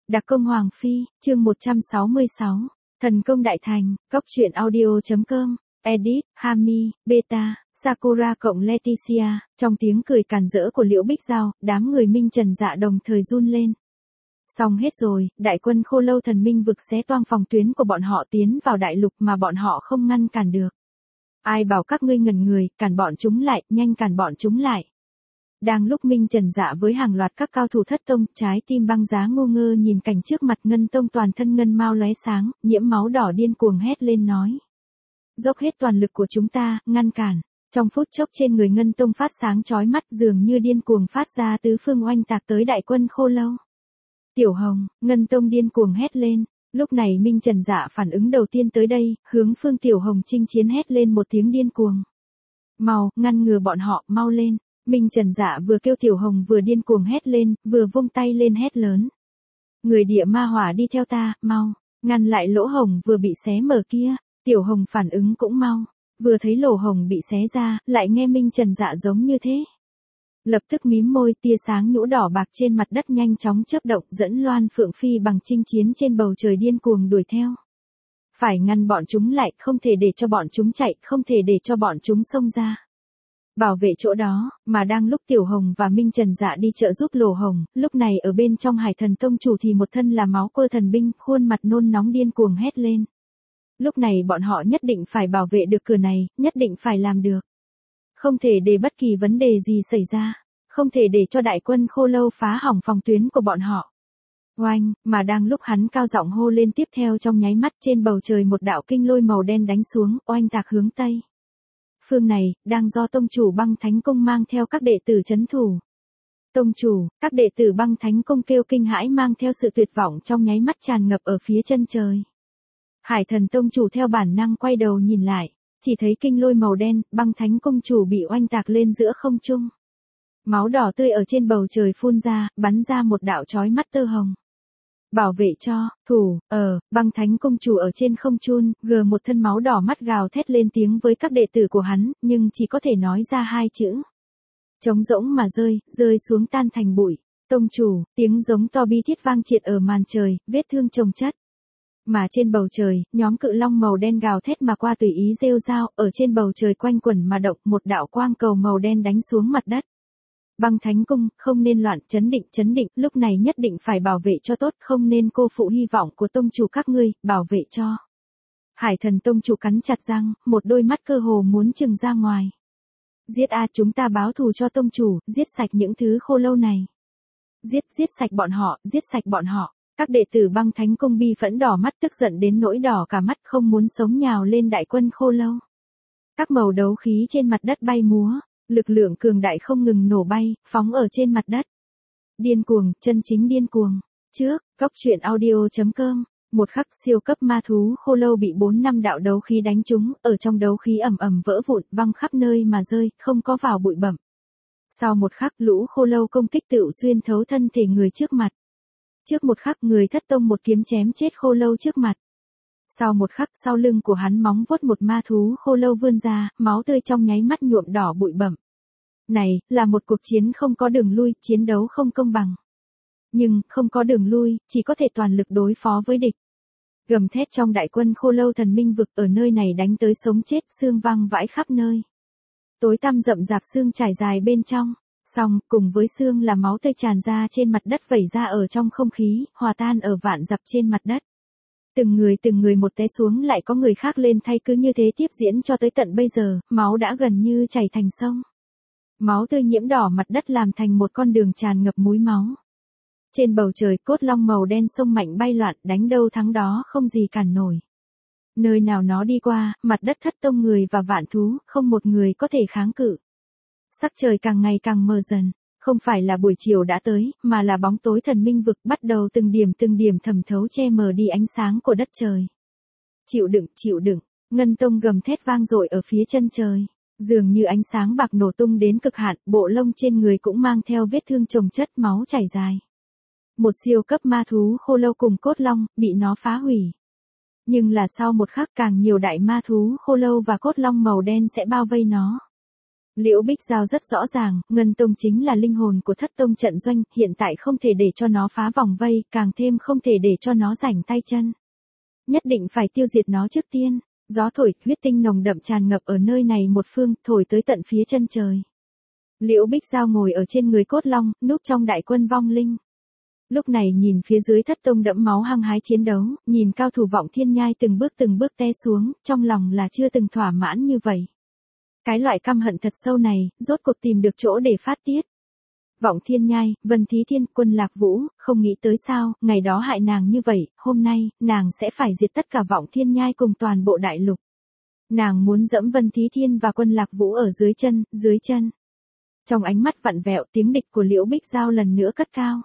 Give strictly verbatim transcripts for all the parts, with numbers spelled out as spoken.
Đặc công Hoàng Phi, chương một trăm sáu mươi sáu, Thần công đại thành, Cốc truyện audio.com, edit, Hami, Beta, Sakura cộng Leticia, trong tiếng cười càn rỡ của Liễu Bích Giao, đám người Minh Trần Dạ đồng thời run lên. Xong hết rồi, đại quân Khô Lâu Thần Minh vực xé toang phòng tuyến của bọn họ tiến vào đại lục mà bọn họ không ngăn cản được. Ai bảo các ngươi ngẩn người, cản bọn chúng lại, nhanh cản bọn chúng lại. Đang lúc Minh Trần Dạ với hàng loạt các cao thủ thất tông, trái tim băng giá ngu ngơ nhìn cảnh trước mặt, Ngân Tông toàn thân ngân mao lóe sáng, nhiễm máu đỏ điên cuồng hét lên nói. Dốc hết toàn lực của chúng ta, ngăn cản. Trong phút chốc trên người Ngân Tông phát sáng chói mắt, dường như điên cuồng phát ra tứ phương oanh tạc tới đại quân Khô Lâu. Tiểu Hồng, Ngân Tông điên cuồng hét lên. Lúc này Minh Trần Dạ phản ứng đầu tiên tới đây, hướng phương Tiểu Hồng chinh chiến hét lên một tiếng điên cuồng. Mau, ngăn ngừa bọn họ, mau lên. Minh Trần Dạ vừa kêu Tiểu Hồng vừa điên cuồng hét lên, vừa vung tay lên hét lớn. Người địa ma hỏa đi theo ta, mau, ngăn lại lỗ hồng vừa bị xé mở kia. Tiểu Hồng phản ứng cũng mau, vừa thấy lỗ hồng bị xé ra, lại nghe Minh Trần Dạ giống như thế. Lập tức mím môi, tia sáng nhũ đỏ bạc trên mặt đất nhanh chóng chớp động, dẫn Loan Phượng Phi bằng chinh chiến trên bầu trời điên cuồng đuổi theo. Phải ngăn bọn chúng lại, không thể để cho bọn chúng chạy, không thể để cho bọn chúng xông ra. Bảo vệ chỗ đó, mà đang lúc Tiểu Hồng và Minh Trần Dạ đi trợ giúp Lỗ Hồng, lúc này ở bên trong Hải Thần Tông chủ thì một thân là máu quơ thần binh, khuôn mặt nôn nóng điên cuồng hét lên. Lúc này bọn họ nhất định phải bảo vệ được cửa này, nhất định phải làm được. Không thể để bất kỳ vấn đề gì xảy ra, không thể để cho đại quân Khô Lâu phá hỏng phòng tuyến của bọn họ. Oanh, mà đang lúc hắn cao giọng hô lên tiếp theo, trong nháy mắt trên bầu trời một đạo kinh lôi màu đen đánh xuống, oanh tạc hướng Tây. Phương này, đang do tông chủ Băng Thánh Cung mang theo các đệ tử trấn thủ. Tông chủ, các đệ tử Băng Thánh Cung kêu kinh hãi, mang theo sự tuyệt vọng trong nháy mắt tràn ngập ở phía chân trời. Hải Thần Tông chủ theo bản năng quay đầu nhìn lại, chỉ thấy kinh lôi màu đen, Băng Thánh Cung chủ bị oanh tạc lên giữa không trung. Máu đỏ tươi ở trên bầu trời phun ra, bắn ra một đạo chói mắt tơ hồng. Bảo vệ cho, thủ, ở, Băng Thánh Cung chủ ở trên không trung, gờ một thân máu đỏ mắt gào thét lên tiếng với các đệ tử của hắn, nhưng chỉ có thể nói ra hai chữ. Trống rỗng mà rơi, rơi xuống tan thành bụi. Tông chủ, tiếng giống to bi thiết vang triệt ở màn trời, vết thương chồng chất. Mà trên bầu trời, nhóm cự long màu đen gào thét mà qua tùy ý rêu rao, ở trên bầu trời quanh quẩn mà động, một đạo quang cầu màu đen đánh xuống mặt đất. Băng Thánh Cung, không nên loạn, chấn định, chấn định, lúc này nhất định phải bảo vệ cho tốt, không nên cô phụ hy vọng của tông chủ các ngươi, bảo vệ cho. Hải Thần Tông chủ cắn chặt răng, một đôi mắt cơ hồ muốn trừng ra ngoài. Giết a, chúng ta báo thù cho tông chủ, giết sạch những thứ Khô Lâu này. Giết, giết sạch bọn họ, giết sạch bọn họ. Các đệ tử Băng Thánh Cung bi phẫn đỏ mắt, tức giận đến nỗi đỏ cả mắt, không muốn sống nhào lên đại quân Khô Lâu. Các màu đấu khí trên mặt đất bay múa. Lực lượng cường đại không ngừng nổ bay, phóng ở trên mặt đất. Điên cuồng, chân chính điên cuồng. Trước, Cốc truyện audio.com, một khắc siêu cấp ma thú Khô Lâu bị bốn năm đạo đấu khí đánh trúng, ở trong đấu khí ầm ầm vỡ vụn, văng khắp nơi mà rơi, không có vào bụi bặm. Sau một khắc lũ Khô Lâu công kích tựu xuyên thấu thân thể người trước mặt. Trước một khắc người thất tông một kiếm chém chết Khô Lâu trước mặt. Sau một khắc sau lưng của hắn móng vuốt một ma thú Khô Lâu vươn ra, máu tươi trong nháy mắt nhuộm đỏ bụi bặm. Này, là một cuộc chiến không có đường lui, chiến đấu không công bằng. Nhưng, không có đường lui, chỉ có thể toàn lực đối phó với địch. Gầm thét trong đại quân Khô Lâu Thần Minh vực, ở nơi này đánh tới sống chết, xương văng vãi khắp nơi. Tối tăm rậm rạp xương trải dài bên trong. Xong, cùng với xương là máu tươi tràn ra trên mặt đất, vẩy ra ở trong không khí, hòa tan ở vạn dặm trên mặt đất. Từng người từng người một té xuống, lại có người khác lên thay, cứ như thế tiếp diễn cho tới tận bây giờ, máu đã gần như chảy thành sông. Máu tươi nhiễm đỏ mặt đất làm thành một con đường tràn ngập múi máu. Trên bầu trời cốt long màu đen sông mạnh bay loạn, đánh đâu thắng đó, không gì cản nổi. Nơi nào nó đi qua, mặt đất thất tông người và vạn thú, không một người có thể kháng cự. Sắc trời càng ngày càng mờ dần, không phải là buổi chiều đã tới, mà là bóng tối thần minh vực bắt đầu từng điểm từng điểm thẩm thấu che mờ đi ánh sáng của đất trời. Chịu đựng, chịu đựng, Ngân Tông gầm thét vang dội ở phía chân trời. Dường như ánh sáng bạc nổ tung đến cực hạn, bộ lông trên người cũng mang theo vết thương chồng chất, máu chảy dài. Một siêu cấp ma thú Khô Lâu cùng cốt long, bị nó phá hủy. Nhưng là sau một khắc càng nhiều đại ma thú Khô Lâu và cốt long màu đen sẽ bao vây nó. Liễu Bích Giao rất rõ ràng, Ngân Tông chính là linh hồn của Thất Tông trận doanh, hiện tại không thể để cho nó phá vòng vây, càng thêm không thể để cho nó rảnh tay chân. Nhất định phải tiêu diệt nó trước tiên. Gió thổi, huyết tinh nồng đậm tràn ngập ở nơi này một phương, thổi tới tận phía chân trời. Liễu Bích Giao ngồi ở trên người cốt long, núp trong đại quân vong linh. Lúc này nhìn phía dưới Thất Tông đẫm máu hăng hái chiến đấu, nhìn cao thủ Vọng Thiên Nhai từng bước từng bước té xuống, trong lòng là chưa từng thỏa mãn như vậy. Cái loại căm hận thật sâu này, rốt cuộc tìm được chỗ để phát tiết. Vọng Thiên Nhai, Vân Thí Thiên, Quân Lạc Vũ, không nghĩ tới sao, ngày đó hại nàng như vậy, hôm nay, nàng sẽ phải diệt tất cả Vọng Thiên Nhai cùng toàn bộ đại lục. Nàng muốn dẫm Vân Thí Thiên và Quân Lạc Vũ ở dưới chân, dưới chân. Trong ánh mắt vặn vẹo, tiếng địch của Liễu Bích Giao lần nữa cất cao.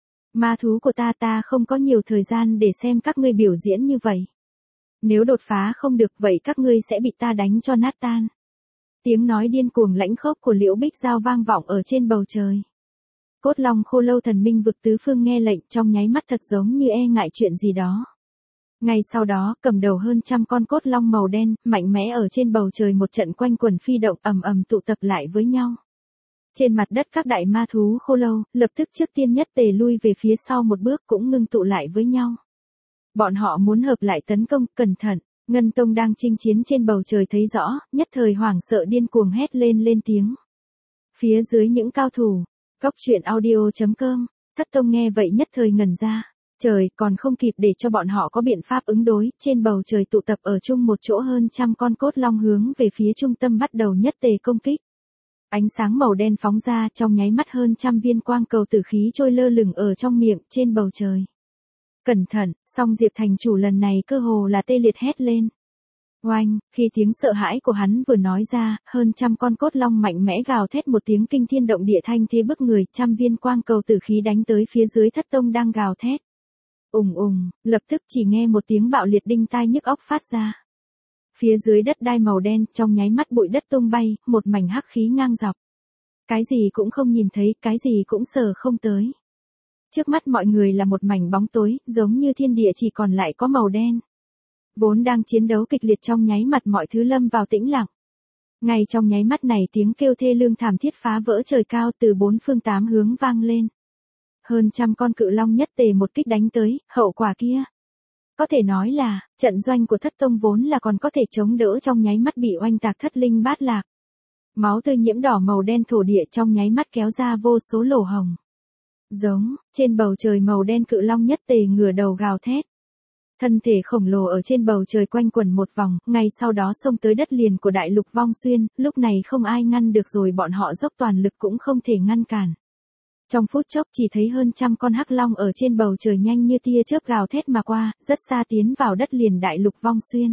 Ma thú của ta ta không có nhiều thời gian để xem các ngươi biểu diễn như vậy. Nếu đột phá không được vậy các ngươi sẽ bị ta đánh cho nát tan. Tiếng nói điên cuồng lãnh khốc của Liễu Bích Giao vang vọng ở trên bầu trời. Cốt long khô lâu thần minh vực tứ phương nghe lệnh trong nháy mắt thật giống như e ngại chuyện gì đó. Ngay sau đó, cầm đầu hơn trăm con cốt long màu đen, mạnh mẽ ở trên bầu trời một trận quanh quần phi động ầm ầm tụ tập lại với nhau. Trên mặt đất các đại ma thú khô lâu, lập tức trước tiên nhất tề lui về phía sau một bước cũng ngưng tụ lại với nhau. Bọn họ muốn hợp lại tấn công, cẩn thận. Ngân Tông đang chinh chiến trên bầu trời thấy rõ, nhất thời hoảng sợ điên cuồng hét lên lên tiếng. Phía dưới những cao thủ, Cóc truyện audio chấm com, Thất Tông nghe vậy nhất thời ngẩn ra. Trời, còn không kịp để cho bọn họ có biện pháp ứng đối, trên bầu trời tụ tập ở chung một chỗ hơn trăm con cốt long hướng về phía trung tâm bắt đầu nhất tề công kích. Ánh sáng màu đen phóng ra trong nháy mắt hơn trăm viên quang cầu tử khí trôi lơ lửng ở trong miệng trên bầu trời. Cẩn thận, song Diệp thành chủ lần này cơ hồ là tê liệt hét lên. Oanh, khi tiếng sợ hãi của hắn vừa nói ra, hơn trăm con cốt long mạnh mẽ gào thét một tiếng kinh thiên động địa thanh thế bức người, trăm viên quang cầu tử khí đánh tới phía dưới Thất Tông đang gào thét. Ùng ùng, lập tức chỉ nghe một tiếng bạo liệt đinh tai nhức óc phát ra. Phía dưới đất đai màu đen, trong nháy mắt bụi đất tung bay, một mảnh hắc khí ngang dọc. Cái gì cũng không nhìn thấy, cái gì cũng sờ không tới. Trước mắt mọi người là một mảnh bóng tối, giống như thiên địa chỉ còn lại có màu đen. Vốn đang chiến đấu kịch liệt trong nháy mắt mọi thứ lâm vào tĩnh lặng. Ngay trong nháy mắt này tiếng kêu thê lương thảm thiết phá vỡ trời cao từ bốn phương tám hướng vang lên. Hơn trăm con cự long nhất tề một kích đánh tới, hậu quả kia. Có thể nói là, trận doanh của Thất Tông vốn là còn có thể chống đỡ trong nháy mắt bị oanh tạc thất linh bát lạc. Máu tươi nhiễm đỏ màu đen thổ địa trong nháy mắt kéo ra vô số lỗ hồng. Giống, trên bầu trời màu đen cự long nhất tề ngửa đầu gào thét. Thân thể khổng lồ ở trên bầu trời quanh quẩn một vòng, ngay sau đó xông tới đất liền của đại lục Vong Xuyên, lúc này không ai ngăn được rồi bọn họ dốc toàn lực cũng không thể ngăn cản. Trong phút chốc chỉ thấy hơn trăm con hắc long ở trên bầu trời nhanh như tia chớp gào thét mà qua, rất xa tiến vào đất liền đại lục Vong Xuyên.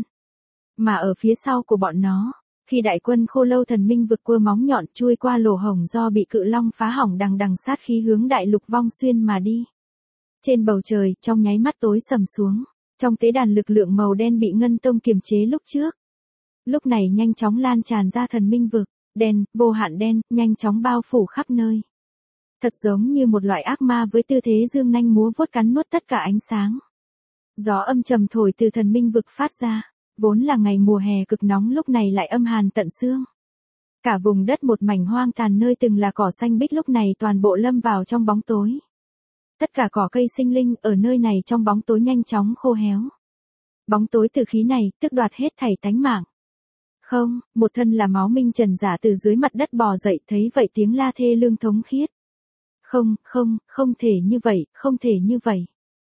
Mà ở phía sau của bọn nó, khi đại quân khô lâu thần minh vực cua móng nhọn chui qua lỗ hổng do bị cự long phá hỏng đằng đằng sát khí hướng đại lục Vong Xuyên mà đi. Trên bầu trời, trong nháy mắt tối sầm xuống, trong tế đàn lực lượng màu đen bị Ngân Tông kiềm chế lúc trước. Lúc này nhanh chóng lan tràn ra thần minh vực, đen, vô hạn đen, nhanh chóng bao phủ khắp nơi. Thật giống như một loại ác ma với tư thế dương nanh múa vuốt cắn nuốt tất cả ánh sáng. Gió âm trầm thổi từ thần minh vực phát ra, vốn là ngày mùa hè cực nóng lúc này lại âm hàn tận xương. Cả vùng đất một mảnh hoang tàn nơi từng là cỏ xanh bích lúc này toàn bộ lâm vào trong bóng tối. Tất cả cỏ cây sinh linh ở nơi này trong bóng tối nhanh chóng khô héo. Bóng tối từ khí này tước đoạt hết thảy tánh mạng. Không, một thân là máu minh trần giả từ dưới mặt đất bò dậy thấy vậy tiếng la thê lương thống khiết. Không, không, không thể như vậy, không thể như vậy.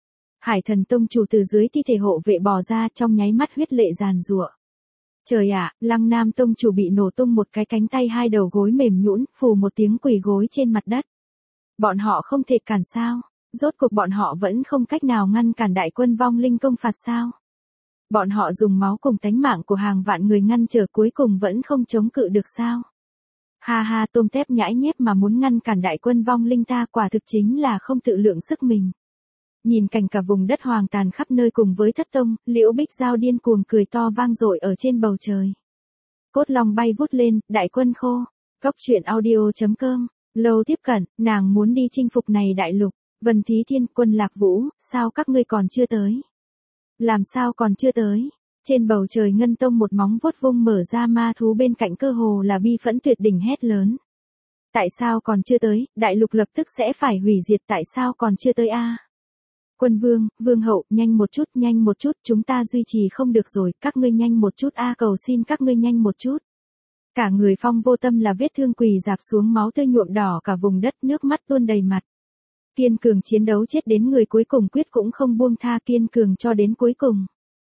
Hải thần tông chủ từ dưới thi thể hộ vệ bò ra trong nháy mắt huyết lệ giàn giụa. Trời ạ, Lăng Nam tông chủ bị nổ tung một cái cánh tay hai đầu gối mềm nhũn, phù một tiếng quỳ gối trên mặt đất. Bọn họ không thể cản sao? Rốt cuộc bọn họ vẫn không cách nào ngăn cản đại quân vong linh công phạt sao? Bọn họ dùng máu cùng tánh mạng của hàng vạn người ngăn trở cuối cùng vẫn không chống cự được sao? Ha ha, tôm tép nhãi nhép mà muốn ngăn cản đại quân vong linh ta quả thực chính là không tự lượng sức mình. Nhìn cảnh cả vùng đất hoang tàn khắp nơi cùng với Thất Tông, Liễu Bích Giao điên cuồng cười to vang dội ở trên bầu trời. Cốt long bay vút lên, đại quân khô. Cóc truyện audio chấm com, lâu tiếp cận, nàng muốn đi chinh phục này đại lục. Vân Thí Thiên, Quân Lạc Vũ, sao các ngươi còn chưa tới? Làm sao còn chưa tới? Trên bầu trời ngân tông một móng vuốt vung mở ra, ma thú bên cạnh cơ hồ là bi phẫn tuyệt đỉnh hét lớn. Tại sao còn chưa tới, đại lục lập tức sẽ phải hủy diệt, tại sao còn chưa tới a? Quân vương, vương hậu, nhanh một chút, nhanh một chút, chúng ta duy trì không được rồi, các ngươi nhanh một chút a, cầu xin các ngươi nhanh một chút. Cả người Phong Vô Tâm là vết thương quỳ rạp xuống, máu tươi nhuộm đỏ cả vùng đất, nước mắt tuôn đầy mặt. Kiên cường chiến đấu chết đến người cuối cùng, quyết cũng không buông tha, kiên cường cho đến cuối cùng.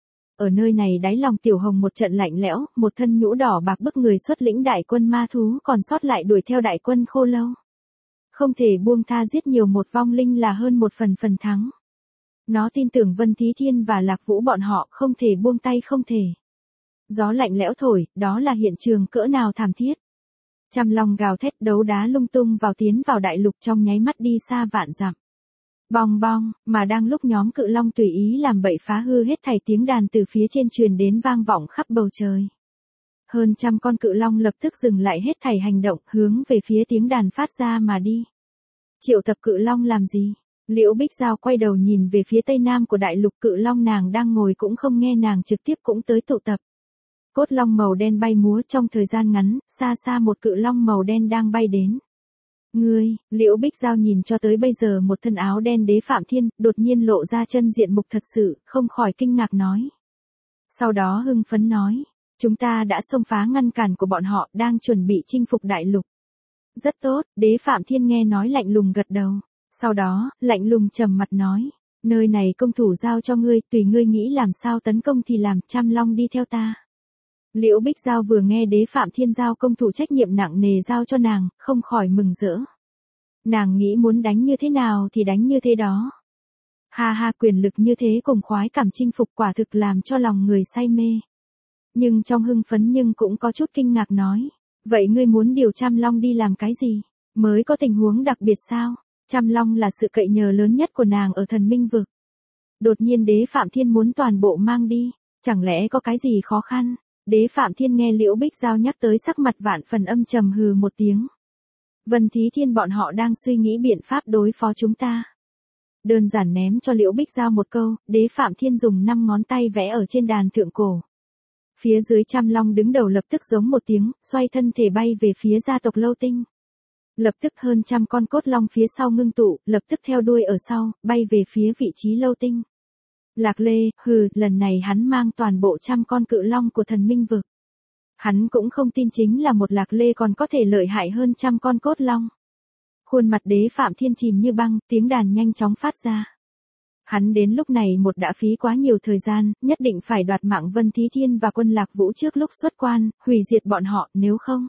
Ở nơi này đáy lòng Tiểu Hồng một trận lạnh lẽo, một thân nhũ đỏ bạc bức người xuất lĩnh đại quân ma thú còn sót lại đuổi theo đại quân Khô Lâu. Không thể buông tha, giết nhiều một vong linh là hơn một phần phần thắng. Nó tin tưởng Vân Thí Thiên và Lạc Vũ bọn họ, không thể buông tay, không thể. Gió lạnh lẽo thổi, đó là hiện trường cỡ nào thảm thiết. Trăm long gào thét, đấu đá lung tung vào, tiến vào đại lục, trong nháy mắt đi xa vạn dặm. Bong bong, mà đang lúc nhóm cự long tùy ý làm bậy phá hư hết thảy, tiếng đàn từ phía trên truyền đến vang vọng khắp bầu trời. Hơn trăm con cự long lập tức dừng lại hết thảy hành động, hướng về phía tiếng đàn phát ra mà đi. Triệu tập cự long làm gì? Liễu Bích Giao quay đầu nhìn về phía tây nam của đại lục, cự long nàng đang ngồi cũng không nghe nàng trực tiếp cũng tới tụ tập. Cốt long màu đen bay múa, trong thời gian ngắn, xa xa một cự long màu đen đang bay đến. Ngươi, Liễu Bích Giao nhìn cho tới bây giờ một thân áo đen Đế Phạm Thiên, đột nhiên lộ ra chân diện mục thật sự, không khỏi kinh ngạc nói. Sau đó hưng phấn nói, chúng ta đã xông phá ngăn cản của bọn họ, đang chuẩn bị chinh phục đại lục. Rất tốt, Đế Phạm Thiên nghe nói lạnh lùng gật đầu. Sau đó, lạnh lùng trầm mặt nói, nơi này công thủ giao cho ngươi, tùy ngươi nghĩ làm sao tấn công thì làm, Trăm Long đi theo ta. Liễu Bích Giao vừa nghe Đế Phạm Thiên giao công thủ trách nhiệm nặng nề giao cho nàng, không khỏi mừng rỡ. Nàng nghĩ muốn đánh như thế nào thì đánh như thế đó. Ha ha, quyền lực như thế cùng khoái cảm chinh phục quả thực làm cho lòng người say mê. Nhưng trong hưng phấn nhưng cũng có chút kinh ngạc nói, vậy ngươi muốn điều Trăm Long đi làm cái gì? Mới có tình huống đặc biệt sao? Trăm Long là sự cậy nhờ lớn nhất của nàng ở Thần Minh Vực. Đột nhiên Đế Phạm Thiên muốn toàn bộ mang đi, chẳng lẽ có cái gì khó khăn? Đế Phạm Thiên nghe Liễu Bích Giao nhắc tới, sắc mặt vạn phần âm trầm, hừ một tiếng. Vân Thí Thiên bọn họ đang suy nghĩ biện pháp đối phó chúng ta. Đơn giản ném cho Liễu Bích Giao một câu, Đế Phạm Thiên dùng năm ngón tay vẽ ở trên đàn thượng cổ. Phía dưới Trăm Long đứng đầu lập tức giống một tiếng, xoay thân thể bay về phía gia tộc Lâu Tinh. Lập tức hơn trăm con cốt long phía sau ngưng tụ, lập tức theo đuôi ở sau, bay về phía vị trí Lâu Tinh. Lạc Lê, hừ, lần này hắn mang toàn bộ trăm con cự long của Thần Minh Vực. Hắn cũng không tin chính là một Lạc Lê còn có thể lợi hại hơn trăm con cốt long. Khuôn mặt Đế Phạm Thiên chìm như băng, tiếng đàn nhanh chóng phát ra. Hắn đến lúc này một đã phí quá nhiều thời gian, nhất định phải đoạt mạng Vân Thí Thiên và quân Lạc Vũ trước lúc xuất quan, hủy diệt bọn họ, nếu không.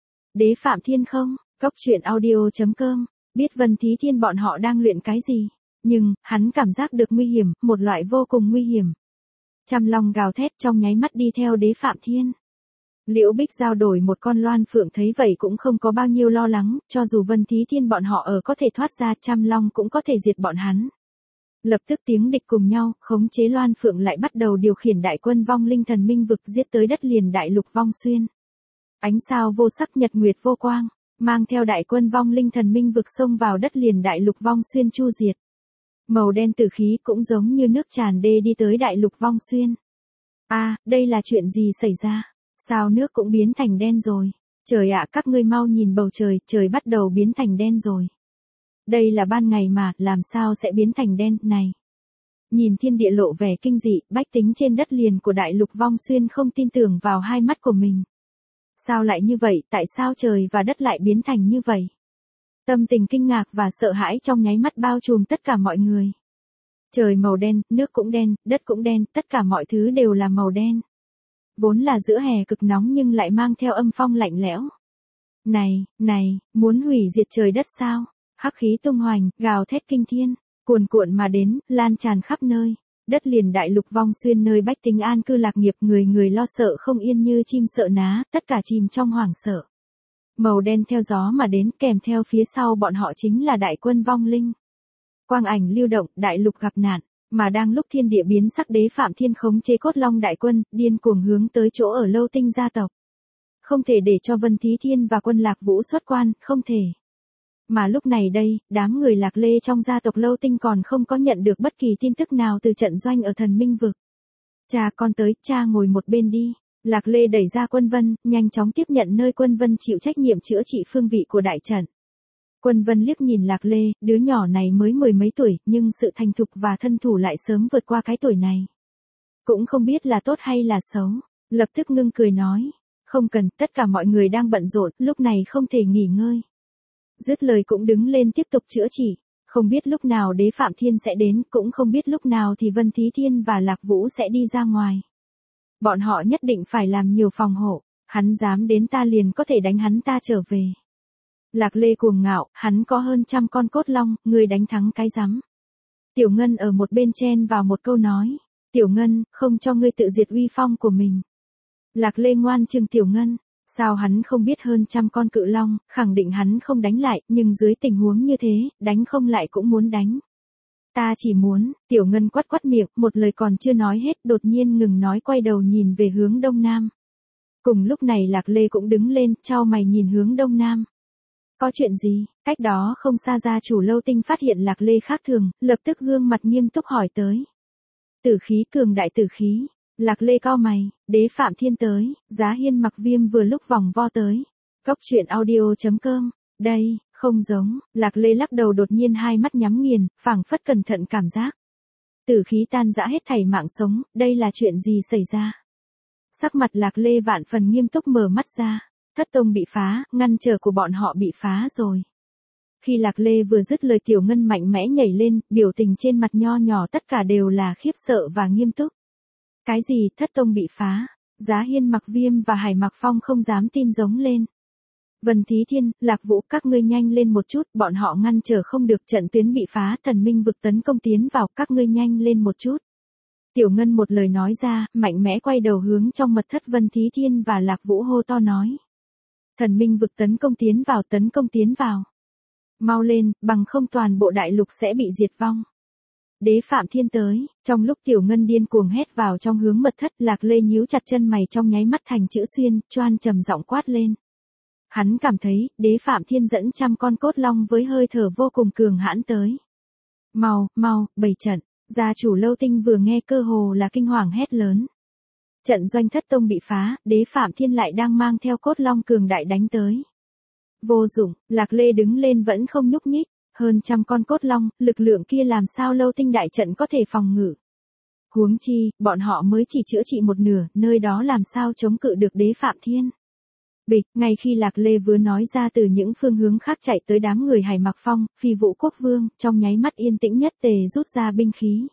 Đế Phạm Thiên không, Cốc truyện audio chấm com, biết Vân Thí Thiên bọn họ đang luyện cái gì. Nhưng, hắn cảm giác được nguy hiểm, một loại vô cùng nguy hiểm. Trăm Long gào thét trong nháy mắt đi theo Đế Phạm Thiên. Liễu Bích Giao đổi một con loan phượng thấy vậy cũng không có bao nhiêu lo lắng, cho dù Vân Thí Thiên bọn họ ở có thể thoát ra, Trăm Long cũng có thể diệt bọn hắn. Lập tức tiếng địch cùng nhau, khống chế loan phượng lại bắt đầu điều khiển đại quân vong linh Thần Minh Vực giết tới đất liền đại lục vong xuyên. Ánh sao vô sắc, nhật nguyệt vô quang, mang theo đại quân vong linh Thần Minh Vực xông vào đất liền đại lục vong xuyên chu diệt. Màu đen tử khí cũng giống như nước tràn đê đi tới đại lục vong xuyên. A, à, đây là chuyện gì xảy ra? Sao nước cũng biến thành đen rồi? Trời ạ, các ngươi mau nhìn bầu trời, trời bắt đầu biến thành đen rồi. Đây là ban ngày mà, làm sao sẽ biến thành đen, này? Nhìn thiên địa lộ vẻ kinh dị, bách tính trên đất liền của đại lục vong xuyên không tin tưởng vào hai mắt của mình. Sao lại như vậy, tại sao trời và đất lại biến thành như vậy? Tâm tình kinh ngạc và sợ hãi trong nháy mắt bao trùm tất cả mọi người. Trời màu đen, nước cũng đen, đất cũng đen, tất cả mọi thứ đều là màu đen. Vốn là giữa hè cực nóng nhưng lại mang theo âm phong lạnh lẽo. Này, này, muốn hủy diệt trời đất sao? Hắc khí tung hoành, gào thét kinh thiên, cuồn cuộn mà đến, lan tràn khắp nơi. Đất liền đại lục vong xuyên nơi bách tính an cư lạc nghiệp, người người lo sợ không yên như chim sợ ná, tất cả chìm trong hoảng sợ. Màu đen theo gió mà đến, kèm theo phía sau bọn họ chính là đại quân vong linh. Quang ảnh lưu động, đại lục gặp nạn, mà đang lúc thiên địa biến sắc, Đế Phạm Thiên khống chế cốt long đại quân, điên cuồng hướng tới chỗ ở Lâu Tinh gia tộc. Không thể để cho Vân Thí Thiên và quân Lạc Vũ xuất quan, không thể. Mà lúc này đây, đám người Lạc Lê trong gia tộc Lâu Tinh còn không có nhận được bất kỳ tin tức nào từ trận doanh ở Thần Minh Vực. Cha con tới, cha ngồi một bên đi. Lạc Lê đẩy ra Quân Vân, nhanh chóng tiếp nhận nơi Quân Vân chịu trách nhiệm chữa trị phương vị của đại trận. Quân Vân liếc nhìn Lạc Lê, đứa nhỏ này mới mười mấy tuổi, nhưng sự thành thục và thân thủ lại sớm vượt qua cái tuổi này. Cũng không biết là tốt hay là xấu. Lập tức ngưng cười nói. Không cần, tất cả mọi người đang bận rộn, lúc này không thể nghỉ ngơi. Dứt lời cũng đứng lên tiếp tục chữa trị. Không biết lúc nào Đế Phạm Thiên sẽ đến, cũng không biết lúc nào thì Vân Thí Thiên và Lạc Vũ sẽ đi ra ngoài. Bọn họ nhất định phải làm nhiều phòng hộ, hắn dám đến ta liền có thể đánh hắn ta trở về. Lạc Lê cuồng ngạo, hắn có hơn trăm con cốt long, người đánh thắng cái rắm. Tiểu Ngân ở một bên chen vào một câu nói. Tiểu Ngân, không cho ngươi tự diệt uy phong của mình. Lạc Lê ngoan trừng Tiểu Ngân. Sao hắn không biết hơn trăm con cự long, khẳng định hắn không đánh lại, nhưng dưới tình huống như thế, đánh không lại cũng muốn đánh. Ta chỉ muốn, Tiểu Ngân quắt quắt miệng, một lời còn chưa nói hết, đột nhiên ngừng nói quay đầu nhìn về hướng đông nam. Cùng lúc này Lạc Lê cũng đứng lên, chau mày nhìn hướng đông nam. Có chuyện gì? Cách đó không xa gia chủ Lâu Tinh phát hiện Lạc Lê khác thường, lập tức gương mặt nghiêm túc hỏi tới. Tử khí cường đại tử khí. Lạc Lê cau mày, Đế Phạm Thiên tới, Giá Hiên Mặc Viêm vừa lúc vòng vo tới. Cốc truyện audio chấm com, đây, không giống, Lạc Lê lắc đầu đột nhiên hai mắt nhắm nghiền, phảng phất cẩn thận cảm giác. Tử khí tan rã hết thảy mạng sống, đây là chuyện gì xảy ra? Sắc mặt Lạc Lê vạn phần nghiêm túc mở mắt ra, thất tông bị phá, ngăn trở của bọn họ bị phá rồi. Khi Lạc Lê vừa dứt lời Tiểu Ngân mạnh mẽ nhảy lên, biểu tình trên mặt nho nhỏ tất cả đều là khiếp sợ và nghiêm túc. Cái gì, thất tông bị phá? Giá Hiên Mặc Viêm và Hải Mặc Phong không dám tin giống lên. Vân Thí Thiên, Lạc Vũ, các ngươi nhanh lên một chút, bọn họ ngăn trở không được, trận tuyến bị phá, thần minh vực tấn công tiến vào, các ngươi nhanh lên một chút. Tiểu Ngân một lời nói ra, mạnh mẽ quay đầu hướng trong mật thất Vân Thí Thiên và Lạc Vũ hô to nói. Thần minh vực tấn công tiến vào, tấn công tiến vào. Mau lên, bằng không toàn bộ đại lục sẽ bị diệt vong. Đế Phạm Thiên tới, trong lúc Tiểu Ngân điên cuồng hét vào trong hướng mật thất, Lạc Lê nhíu chặt chân mày trong nháy mắt thành chữ xuyên, choan trầm giọng quát lên. Hắn cảm thấy, Đế Phạm Thiên dẫn trăm con cốt long với hơi thở vô cùng cường hãn tới. Mau, mau, bày trận, gia chủ Lâu Tinh vừa nghe cơ hồ là kinh hoàng hét lớn. Trận doanh thất tông bị phá, Đế Phạm Thiên lại đang mang theo cốt long cường đại đánh tới. Vô dụng, Lạc Lê đứng lên vẫn không nhúc nhích. Hơn trăm con cốt long, lực lượng kia làm sao Lâu Tinh đại trận có thể phòng ngự. Huống chi, bọn họ mới chỉ chữa trị một nửa, nơi đó làm sao chống cự được Đế Phạm Thiên. Bịch, ngay khi Lạc Lê vừa nói ra từ những phương hướng khác chạy tới đám người Hải Mặc Phong, Phi Vũ Quốc Vương, trong nháy mắt yên tĩnh nhất tề rút ra binh khí.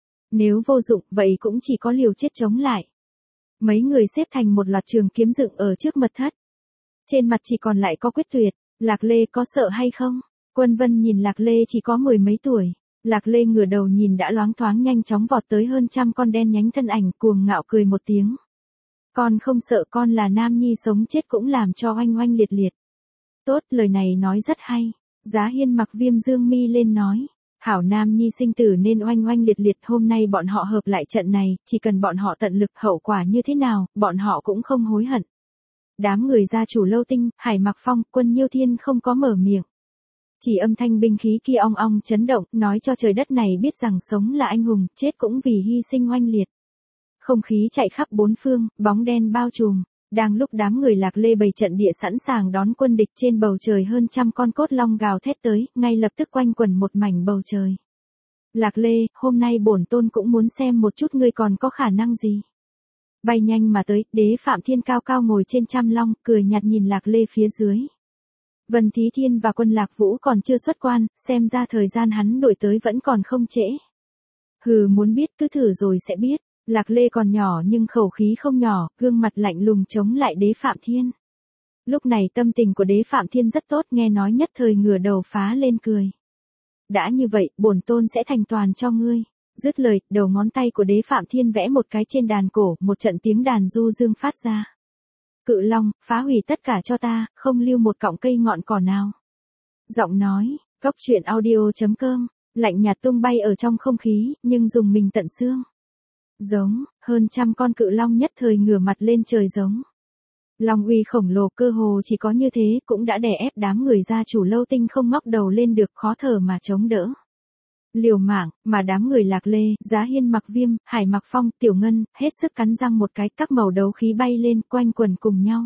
Nếu vô dụng, vậy cũng chỉ có liều chết chống lại. Mấy người xếp thành một loạt trường kiếm dựng ở trước mật thất. Trên mặt chỉ còn lại có quyết tuyệt, Lạc Lê có sợ hay không? Quân Vân nhìn Lạc Lê chỉ có mười mấy tuổi. Lạc Lê ngửa đầu nhìn đã loáng thoáng nhanh chóng vọt tới hơn trăm con đen nhánh thân ảnh, cuồng ngạo cười một tiếng. Con không sợ, con là nam nhi sống chết cũng làm cho oanh oanh liệt liệt. Tốt, lời này nói rất hay. Giá Hiên Mặc Viêm dương mi lên nói. Hảo nam nhi sinh tử nên oanh oanh liệt liệt, hôm nay bọn họ hợp lại trận này, chỉ cần bọn họ tận lực, hậu quả như thế nào, bọn họ cũng không hối hận. Đám người gia chủ Lâu Tinh, Hải Mặc Phong, Quân Nhiêu Thiên không có mở miệng. Chỉ âm thanh binh khí kia ong ong chấn động, nói cho trời đất này biết rằng sống là anh hùng, chết cũng vì hy sinh oanh liệt. Không khí chạy khắp bốn phương, bóng đen bao trùm. Đang lúc đám người Lạc Lê bày trận địa sẵn sàng đón quân địch, trên bầu trời hơn trăm con cốt long gào thét tới, ngay lập tức quanh quẩn một mảnh bầu trời. Lạc Lê, hôm nay bổn tôn cũng muốn xem một chút ngươi còn có khả năng gì. Bay nhanh mà tới, Đế Phạm Thiên cao cao ngồi trên trăm long, cười nhạt nhìn Lạc Lê phía dưới. Vân Thí Thiên và Quân Lạc Vũ còn chưa xuất quan, xem ra thời gian hắn đổi tới vẫn còn không trễ. Hừ, muốn biết cứ thử rồi sẽ biết. Lạc Lê còn nhỏ nhưng khẩu khí không nhỏ, gương mặt lạnh lùng chống lại Đế Phạm Thiên. Lúc này tâm tình của Đế Phạm Thiên rất tốt, nghe nói nhất thời ngửa đầu phá lên cười. Đã như vậy, bổn tôn sẽ thành toàn cho ngươi. Dứt lời, đầu ngón tay của Đế Phạm Thiên vẽ một cái trên đàn cổ, một trận tiếng đàn du dương phát ra. Cự long, phá hủy tất cả cho ta, không lưu một cọng cây ngọn cỏ nào. Giọng nói, cốc truyện audio chấm com, lạnh nhạt tung bay ở trong không khí, nhưng dùng mình tận xương. Giống, hơn trăm con cự long nhất thời ngửa mặt lên trời giống. Long uy khổng lồ cơ hồ chỉ có như thế cũng đã đè ép đám người gia chủ Lâu Tinh không ngóc đầu lên được, khó thở mà chống đỡ. Liều mạng, mà đám người Lạc Lê, Giá Hiên Mặc Viêm, Hải Mặc Phong, Tiểu Ngân, hết sức cắn răng một cái, các màu đấu khí bay lên, quanh quần cùng nhau.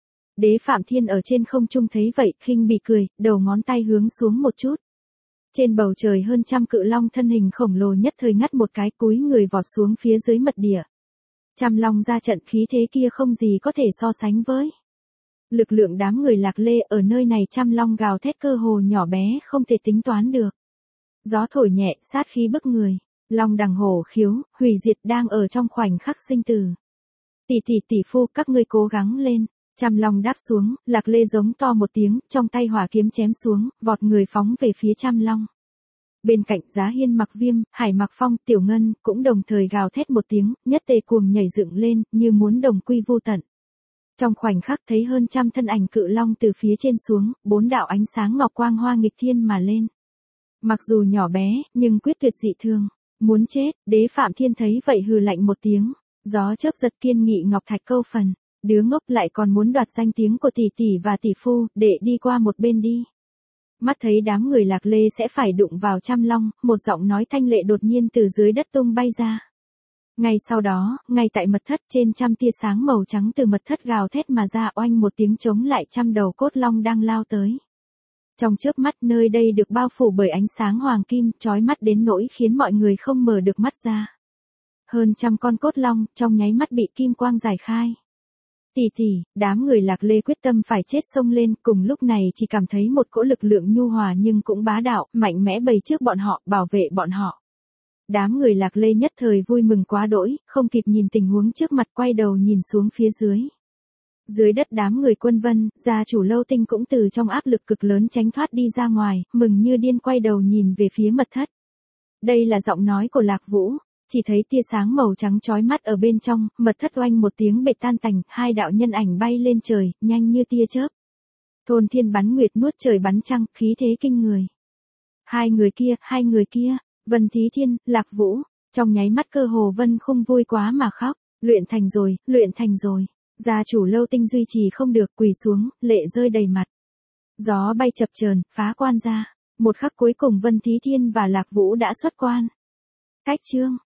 Đế Phạm Thiên ở trên không trung thấy vậy, khinh bỉ cười, đầu ngón tay hướng xuống một chút. Trên bầu trời hơn trăm cự long thân hình khổng lồ nhất thời ngắt một cái, cúi người vọt xuống phía dưới mật địa. Trăm long ra trận, khí thế kia không gì có thể so sánh với. Lực lượng đám người Lạc Lê ở nơi này, trăm long gào thét cơ hồ nhỏ bé không thể tính toán được. Gió thổi nhẹ, sát khí bức người. Long đằng hổ khiếu, hủy diệt đang ở trong khoảnh khắc sinh tử. Tỷ tỷ tỷ phu, các ngươi cố gắng lên. Trăm long đáp xuống, Lạc Lê giống to một tiếng, trong tay hỏa kiếm chém xuống, vọt người phóng về phía trăm long. Bên cạnh Giá Hiên Mặc Viêm, Hải Mặc Phong, Tiểu Ngân cũng đồng thời gào thét một tiếng, nhất tề cuồng nhảy dựng lên, như muốn đồng quy vu tận. Trong khoảnh khắc thấy hơn trăm thân ảnh cự long từ phía trên xuống, bốn đạo ánh sáng ngọc quang hoa nghịch thiên mà lên. Mặc dù nhỏ bé, nhưng quyết tuyệt dị thường. Muốn chết, Đế Phạm Thiên thấy vậy hừ lạnh một tiếng. Gió chớp giật, kiên nghị ngọc thạch câu phần. Đứa ngốc lại còn muốn đoạt danh tiếng của tỷ tỷ và tỷ phu, để đi qua một bên đi. Mắt thấy đám người Lạc Lê sẽ phải đụng vào trăm long, một giọng nói thanh lệ đột nhiên từ dưới đất tung bay ra. Ngay sau đó, ngay tại mật thất, trên trăm tia sáng màu trắng từ mật thất gào thét mà ra, oanh một tiếng chống lại trăm đầu cốt long đang lao tới. Trong chớp mắt, nơi đây được bao phủ bởi ánh sáng hoàng kim, chói mắt đến nỗi khiến mọi người không mở được mắt ra. Hơn trăm con cốt long, trong nháy mắt bị kim quang giải khai. Tỷ tỷ, đám người Lạc Lê quyết tâm phải chết xông lên, cùng lúc này chỉ cảm thấy một cỗ lực lượng nhu hòa nhưng cũng bá đạo, mạnh mẽ bày trước bọn họ, bảo vệ bọn họ. Đám người Lạc Lê nhất thời vui mừng quá đỗi, không kịp nhìn tình huống trước mặt, quay đầu nhìn xuống phía dưới. Dưới đất đám người Quân Vân, gia chủ Lâu Tinh cũng từ trong áp lực cực lớn tránh thoát đi ra ngoài, mừng như điên quay đầu nhìn về phía mật thất. Đây là giọng nói của Lạc Vũ, chỉ thấy tia sáng màu trắng chói mắt ở bên trong, mật thất oanh một tiếng bệt tan tành, hai đạo nhân ảnh bay lên trời, nhanh như tia chớp. Thôn Thiên bắn nguyệt, nuốt trời bắn trăng, khí thế kinh người. Hai người kia, hai người kia, Vân Thí Thiên, Lạc Vũ, trong nháy mắt cơ hồ Vân Khung vui quá mà khóc, luyện thành rồi, luyện thành rồi. Gia chủ Lâu Tinh duy trì không được, quỳ xuống, lệ rơi đầy mặt. Gió bay chập chờn, phá quan ra. Một khắc cuối cùng Vân Thí Thiên và Lạc Vũ đã xuất quan. Cách chương